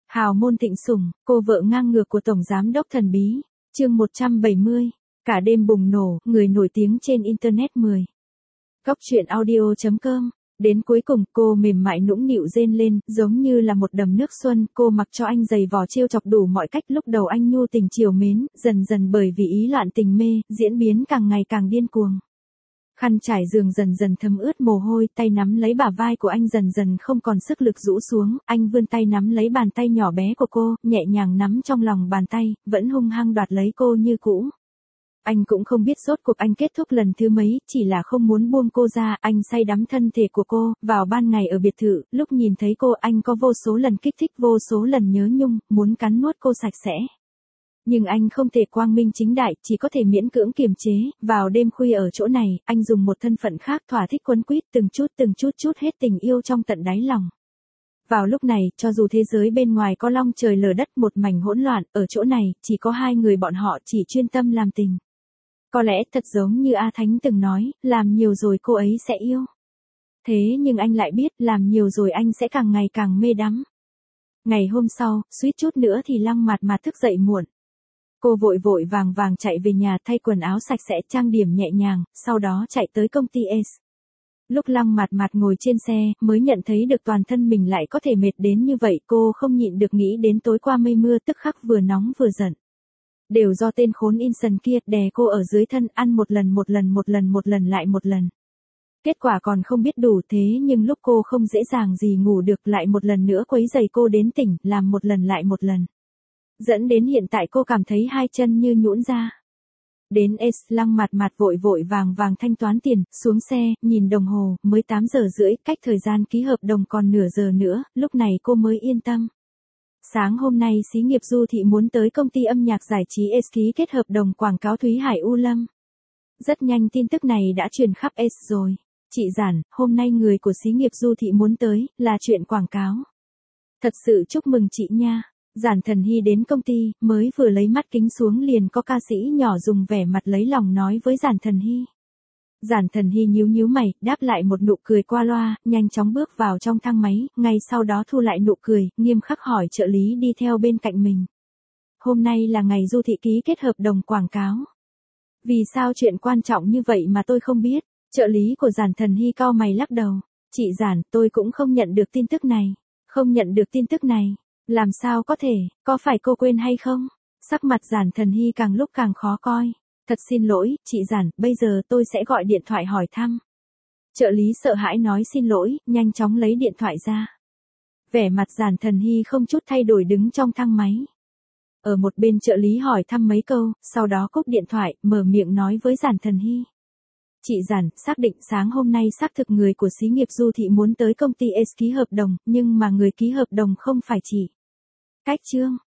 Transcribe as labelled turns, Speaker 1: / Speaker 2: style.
Speaker 1: Hào môn thịnh sủng, cô vợ ngang ngược của Tổng Giám đốc thần bí. Chương 170. Cả đêm bùng nổ, người nổi tiếng trên Internet 10. Góc truyện audio.com. Đến cuối cùng cô mềm mại nũng nịu rên lên, giống như là một đầm nước xuân, cô mặc cho anh giày vò trêu chọc đủ mọi cách. Lúc đầu anh nhu tình chiều mến, dần dần bởi vì ý loạn tình mê, diễn biến càng ngày càng điên cuồng. Khăn trải giường dần dần thấm ướt mồ hôi, tay nắm lấy bả vai của anh dần dần không còn sức lực rũ xuống, anh vươn tay nắm lấy bàn tay nhỏ bé của cô, nhẹ nhàng nắm trong lòng bàn tay, vẫn hung hăng đoạt lấy cô như cũ. Anh cũng không biết rốt cuộc anh kết thúc lần thứ mấy, chỉ là không muốn buông cô ra, anh say đắm thân thể của cô, vào ban ngày ở biệt thự, lúc nhìn thấy cô anh có vô số lần kích thích, vô số lần nhớ nhung, muốn cắn nuốt cô sạch sẽ. Nhưng anh không thể quang minh chính đại, chỉ có thể miễn cưỡng kiềm chế, vào đêm khuya ở chỗ này, anh dùng một thân phận khác thỏa thích quấn quýt từng chút hết tình yêu trong tận đáy lòng. Vào lúc này, cho dù thế giới bên ngoài có long trời lở đất một mảnh hỗn loạn, ở chỗ này, chỉ có hai người bọn họ chỉ chuyên tâm làm tình. Có lẽ thật giống như A Thánh từng nói, làm nhiều rồi cô ấy sẽ yêu. Thế nhưng anh lại biết, làm nhiều rồi anh sẽ càng ngày càng mê đắm. Ngày hôm sau, suýt chút nữa thì Lăng Mạt Mạt thức dậy muộn. Cô vội vội vàng vàng chạy về nhà thay quần áo sạch sẽ trang điểm nhẹ nhàng, sau đó chạy tới công ty S. Lúc Lăng Mạt Mạt ngồi trên xe, mới nhận thấy được toàn thân mình lại có thể mệt đến như vậy, cô không nhịn được nghĩ đến tối qua mây mưa tức khắc vừa nóng vừa giận. Đều do tên khốn Inson kia đè cô ở dưới thân ăn một lần lại một lần. Kết quả còn không biết đủ thế nhưng lúc cô không dễ dàng gì ngủ được lại một lần nữa quấy rầy cô đến tỉnh, làm một lần lại một lần. Dẫn đến hiện tại cô cảm thấy hai chân như nhũn ra. Đến S, Lăng Mạt Mạt vội vội vàng vàng thanh toán tiền, xuống xe, nhìn đồng hồ, mới 8 giờ rưỡi, cách thời gian ký hợp đồng còn nửa giờ nữa, lúc này cô mới yên tâm. Sáng hôm nay xí nghiệp Du Thị muốn tới công ty âm nhạc giải trí S ký kết hợp đồng quảng cáo Thúy Hải U Lâm. Rất nhanh tin tức này đã truyền khắp S rồi. Chị Giản, hôm nay người của xí nghiệp Du Thị muốn tới, là chuyện quảng cáo. Thật sự chúc mừng chị nha. Giản Thần Hy đến công ty, mới vừa lấy mắt kính xuống liền có ca sĩ nhỏ dùng vẻ mặt lấy lòng nói với Giản Thần Hy. Giản Thần Hy nhíu mày, đáp lại một nụ cười qua loa, nhanh chóng bước vào trong thang máy, ngay sau đó thu lại nụ cười, nghiêm khắc hỏi trợ lý đi theo bên cạnh mình. Hôm nay là ngày Du Thị ký kết hợp đồng quảng cáo. Vì sao chuyện quan trọng như vậy mà tôi không biết? Trợ lý của Giản Thần Hy cau mày lắc đầu. Chị Giản, tôi cũng không nhận được tin tức này. Không nhận được tin tức này. Làm sao có thể, có phải cô quên hay không? Sắc mặt Giản Thần Hy càng lúc càng khó coi. Thật xin lỗi, chị Giản, bây giờ tôi sẽ gọi điện thoại hỏi thăm. Trợ lý sợ hãi nói xin lỗi, nhanh chóng lấy điện thoại ra. Vẻ mặt Giản Thần Hy không chút thay đổi đứng trong thang máy. Ở một bên trợ lý hỏi thăm mấy câu, sau đó cúp điện thoại, mở miệng nói với Giản Thần Hy. Chị Giản, xác định sáng hôm nay xác thực người của xí nghiệp Du Thị muốn tới công ty S ký hợp đồng, nhưng mà người ký hợp đồng không phải chị. Cách Trương,